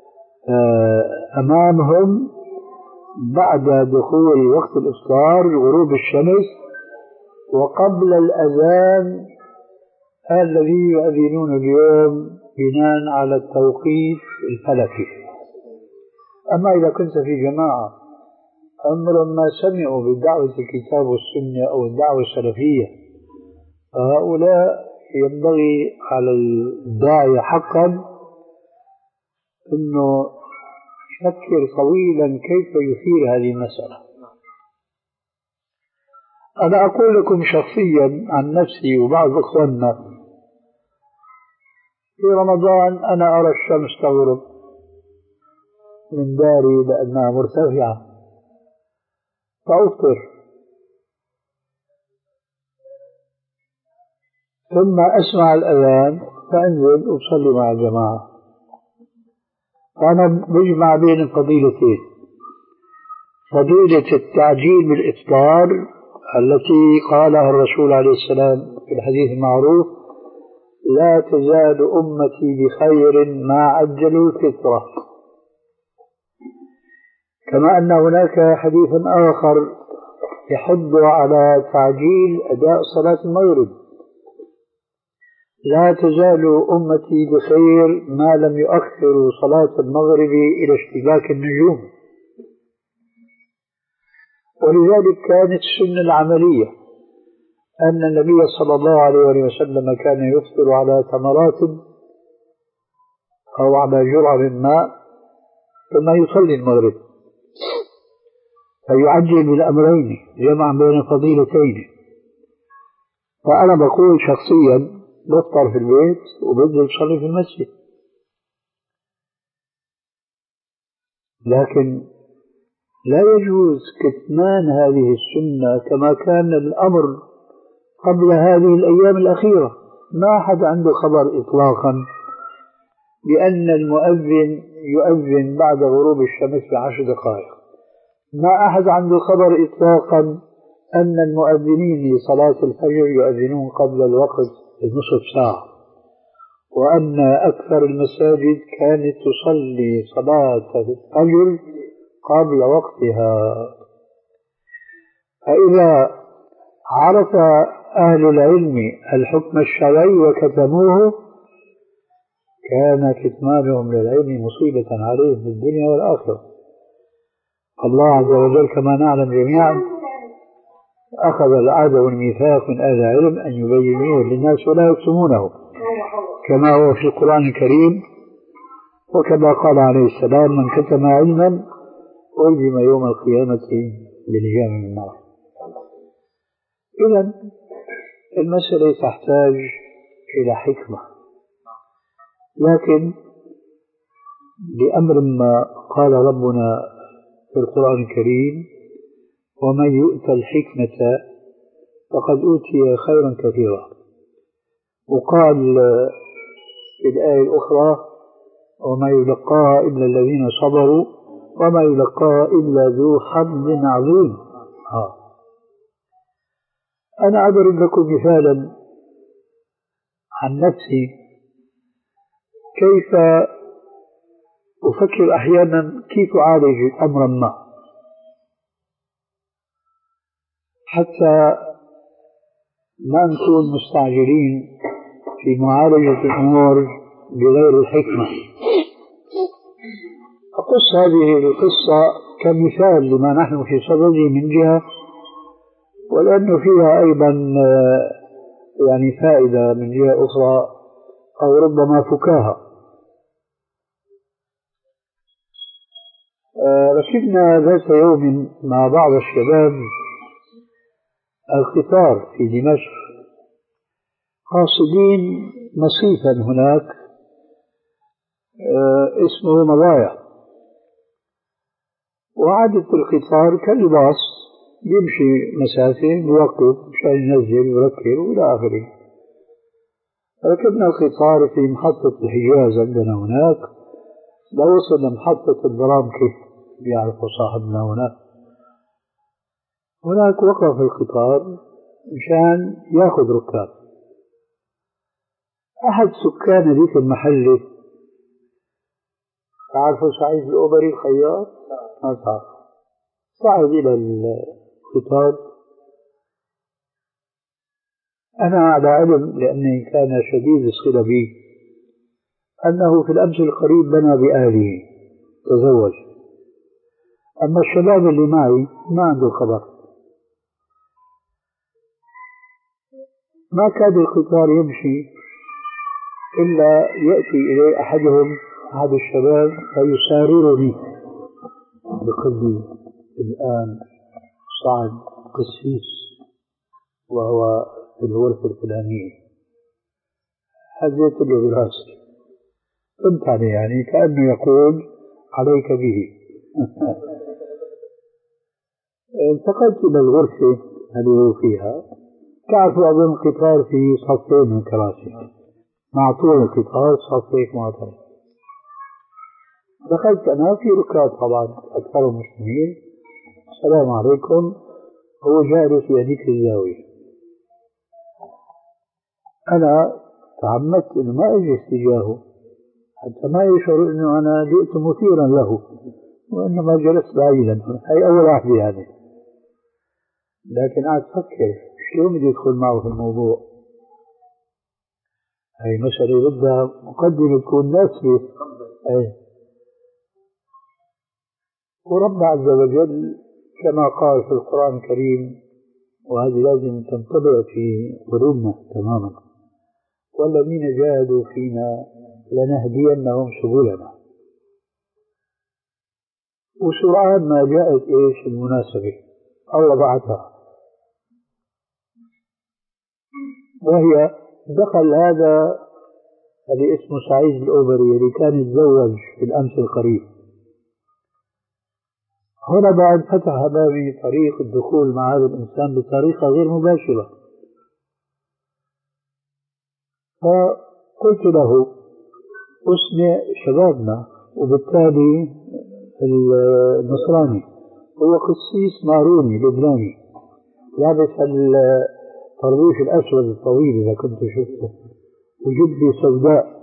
أمامهم بعد دخول وقت الإفطار غروب الشمس وقبل الأذان الذي يؤذنون اليوم بناء على التوقيت الفلكي. أما إذا كنت في جماعة أمر ما سمعوا بدعوة الكتاب والسنة أو الدعوة السلفية، فهؤلاء ينبغي على الداعية حقا أنه يفكر طويلا كيف يثير هذه المسألة. أنا أقول لكم شخصيا عن نفسي وبعض إخواننا، في رمضان أنا أرى الشمس تغرب من داري لأنها مرتفعة فأفطر، ثم أسمع الأذان فأنزل وأصلي مع الجماعة. أنا بجمع بين الفضيلتين، فضيلة التعجيل بالإفطار التي قالها الرسول عليه السلام في الحديث المعروف: لا تزال أمتي بخير ما عجلوا الفطرة. كما أن هناك حديث آخر يحض على تعجيل أداء صلاة المغرب: لا تزال أمتي بخير ما لم يؤخروا صلاة المغرب إلى اشتباك النجوم. ولذلك كانت السنة العملية أن النبي صلى الله عليه وسلم كان يفطر على تمرات أو على جرعة من ماء ثم يصلي المغرب، فيعجل بالأمرين جمع بين الفضيلتين. فأنا بقول شخصيا بفطر في البيت وبنزل أصلي في المسجد، لكن لا يجوز كتمان هذه السنة كما كان الأمر قبل هذه الأيام الأخيرة. ما أحد عنده خبر إطلاقا بأن المؤذن يؤذن بعد غروب الشمس بعشر دقائق. ما أحد عنده خبر إطلاقا أن المؤذنين لصلاة الفجر يؤذنون قبل الوقت بنصف ساعة، وأن أكثر المساجد كانت تصلي صلاة الفجر قبل وقتها. فإذا عرف أهل العلم الحكم الشرعي وكتموه كان كتمانهم للعلم مصيبة عليهم في الدنيا والآخرة. الله عز وجل كما نعلم جميعا أخذ العهد والميثاق من أهل العلم أن يبينوه للناس ولا يكتمونه، كما هو في القرآن الكريم، وكما قال عليه السلام: من كتم علما ألزم يوم القيامة بلجام من النار. إذا المسألة تحتاج إلى حكمة، لكن لأمر ما قال ربنا في القرآن الكريم: ومن يؤت الحكمة فقد أوتي خيرا كثيرا. وقال في الآية الأخرى: وما يلقاها إلا الذين صبروا وما يلقاها إلا ذو حظ عظيم. آه. أنا أضرب لكم مثالا عن نفسي، كيف أفكر أحيانا كيف أعالج أمرا ما حتى ما نكون مستعجلين في معالجة الأمور بغير الحكمة. أقص هذه القصة كمثال لما نحن في صدده من جهة، ولأنه فيها أيضا يعني فائدة من جهة أخرى أو ربما فكاهة. ركبنا ذات يوم مع بعض الشباب القطار في دمشق قاصدين مصيفا هناك اسمه مضايا، وعادة القطار كالباص بيمشي مسافة بوقف مشان ينزل ويركب وإلى آخره. ركبنا القطار في محطة الحجاز عندنا هناك، لو وصل لمحطة البرامكة بيعرفوا صاحبنا هناك، هناك وقف القطار مشان ياخذ ركاب. أحد سكان ذيك المحلة، تعرفوا سعيد الأوبري الخياط؟ ما تعرف. صعد إلى القطار. أنا على علم لأني كان شديد الصلة بي أنه في الأمس القريب بنى بأهله، تزوج. أما الشباب اللي معي ما عنده خبر. ما كاد القطار يمشي إلا يأتي إلي أحدهم أحد الشباب فيساررني بقلبي: الآن صعد قسيس وهو في الغرفة الفلانية. حزيت له براسي، قمت عليه يعني كأنه يقول: عليك به. انتقلت إلى الغرفة اللي هو فيها. تعرفوا أظن القطار فيه صفين من كراسي، مع طول القطار صفين معترض. دخلت أنا في ركاب طبعا أكثر مسلمين. السلام عليكم. هو جالس في هذيك الزاوية. أنا تعمدت إنه ما أجلس تجاهه حتى ما يشعر إنه أنا جئت مثيرا له، وإنما جلست بعيدا. هي أول واحدة يعني. لكن قاعد أفكر شلون بدي أدخل معه في الموضوع. هي مسألة بدها مقدمة تكون ناسبة. أي. ورب عز وجل كما قال في القرآن الكريم، وهذه لازم تنطبع في قلوبنا تماما: والذين جاهدوا فينا لنهدينهم سبلنا. وسرعان ما جاءت إيش المناسبة أو وضعتها، وهي دخل هذا اللي اسمه سعيد الأوبري اللي كان يتزوج في الأمس القريب. هنا بعد فتح أمامي طريق الدخول مع هذا الإنسان بطريقة غير مباشرة. فقلت له: اسمع شبابنا، وبالتالي النصراني هو قسيس ماروني لبناني لابس الطربوش الأسود الطويل إذا كنت شفته وجبة سوداء.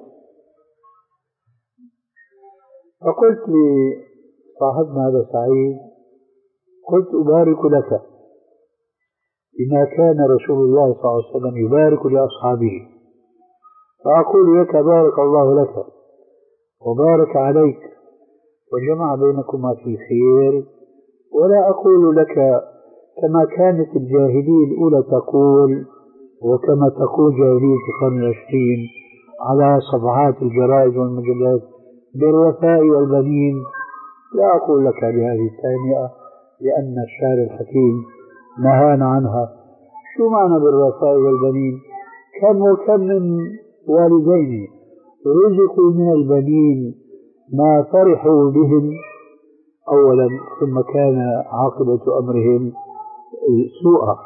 فقلت لصاحبنا هذا سعيد: قلت أبارك لك بما كان رسول الله صلى الله عليه وسلم يبارك لأصحابه، فأقول لك: بارك الله لك وبارك عليك وجمع بينكما في خير. ولا أقول لك كما كانت الجاهلية الأولى تقول، وكما تقول جاهلية القرن العشرين على صفحات الجرائد والمجلات بالوفاء والبنين. لا أقول لك بهذه التهنئة لأن الشاعر الحكيم نهانا عنها. شو معنى بالرفاء والبنين؟ كم وكم من والدين رزقوا من البنين ما فرحوا بهم أولا، ثم كان عاقبة أمرهم سوءا.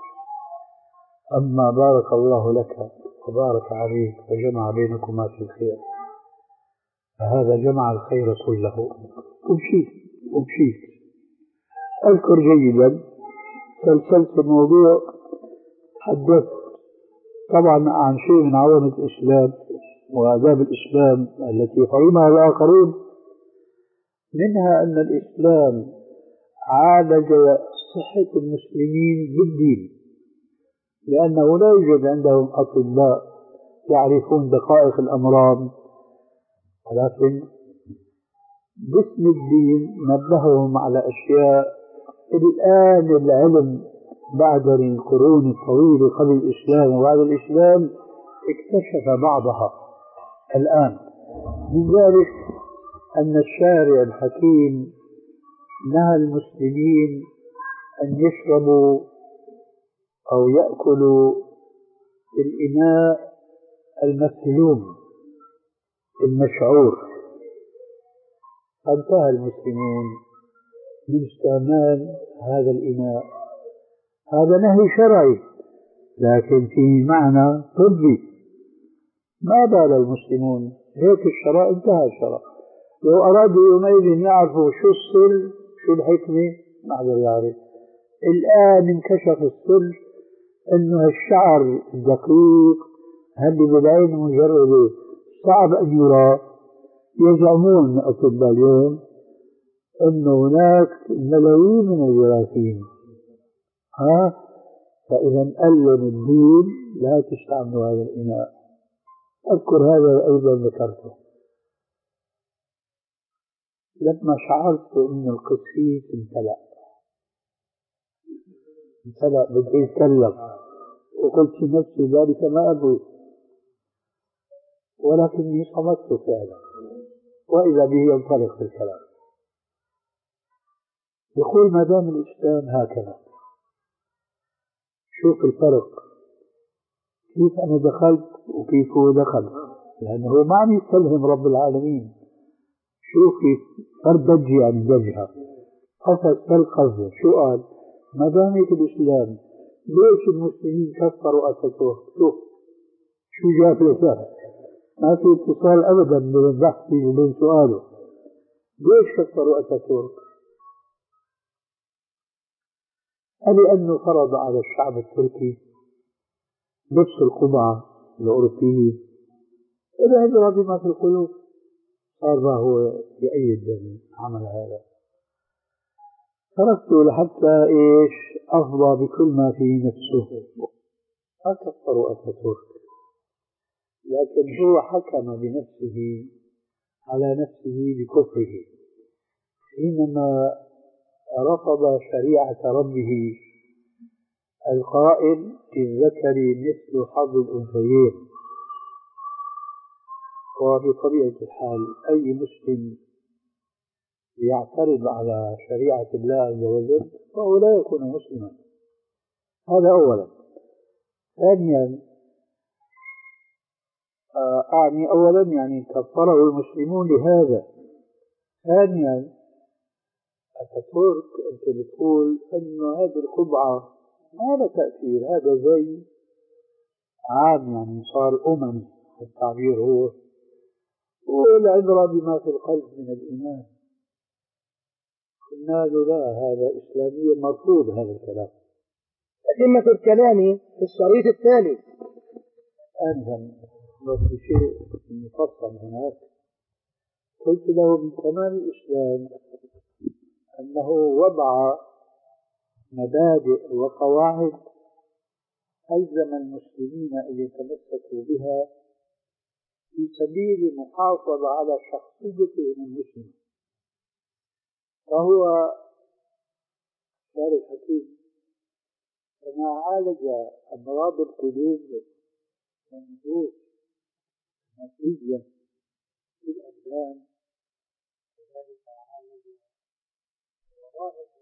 أما بارك الله لك وبارك عليك وجمع بينكما في الخير، فهذا جمع الخير كله. أبشيك أبشيك. أذكر جيدا سلسلت الموضوع، حدثت طبعا عن شيء من عظمة الإسلام وآداب الإسلام التي فهمها الآخرون، منها أن الإسلام عالج صحة المسلمين بالدين، لأنه لا يوجد عندهم أطباء يعرفون دقائق الأمراض، ولكن باسم الدين نبههم على أشياء الآن العلم بعد القرون الطويلة قبل الإسلام وبعد الإسلام اكتشف بعضها الآن. من ذلك أن الشارع الحكيم نهى المسلمين أن يشربوا أو يأكلوا الإناء المسلوم المشعور، فانتهى المسلمون من استعمال هذا الإناء. هذا نهي شرعي لكن فيه معنى طبي. ما بال المسلمون هيك الشرع انتهى الشرع. لو أرادوا يومئذ يعرفوا شو السر شو الحكمة ما حدا يعرف. الآن انكشف السر انه الشعر الدقيق هذه بالعين مجرده صعب ان يرى. يزعمون اطباء اليوم انه هناك ملايين من الجراثيم، ها فاذا قال لهم الدين لا تستعملوا هذا الاناء. اذكر هذا ايضا ذكرته لما شعرت ان القسيس امتلأ امتلأ بده يتكلم، وقلت في نفسي ذلك ما أقول، ولكني صمت فعلا، وإذا به ينطلق في الكلام. يقول ما دام الإسلام هكذا، شوف الفرق كيف أنا دخلت وكيف هو دخل، لأنه ما عم يستلهم رب العالمين. شوف كيف فردج يعني دجها قصد كالقصد. شو قال؟ ما دام الإسلام ليش المسلمين كفروا أتاتورك؟ شوف شو جاب له، ما في اتصال أبدا بين البحث وبين سؤاله. ليش كفروا أتاتورك؟ قال لأنه فرض على الشعب التركي لبس القبعة الأوروبية، العبرة بما في القلوب. صار ما هو يؤيد عمل هذا. تركته لحتى إيش أفضى بكل ما في نفسه. ما كفروا أتاتورك، لكن هو حكم بنفسه على نفسه بكفره حينما رفض شريعة ربه القائل للذكر مثل حظ الأنثيين. وبطبيعة الحال أي مسلم يعترض على شريعة الله عز وجل فهو لا يكون مسلما. هذا أولا. ثانيا أعني أولا يعني كفره المسلمون لهذا. ثانيا أتاتورك أنت بتقول أن هذه القبعة ما لها تأثير، هذا زي عام يعني صار أممي التعبير هو، والعبرة بما في القلب من الإيمان. قلنا له لا، هذا إسلاميا مرفوض هذا الكلام. أتمة الكلام في الشريط الثالث. آنفا بس شيء مفصل هناك. قلت له من تمام الإسلام أنه وضع مبادئ وقواعد ألزم المسلمين أن يتمسكوا بها في سبيل المحافظة على شخصيتهم المسلمة. فهو شارع الحكيم كما عالج أمراض القلوب والنفوس نتيجة في الأبدان، كذلك عالج مظاهر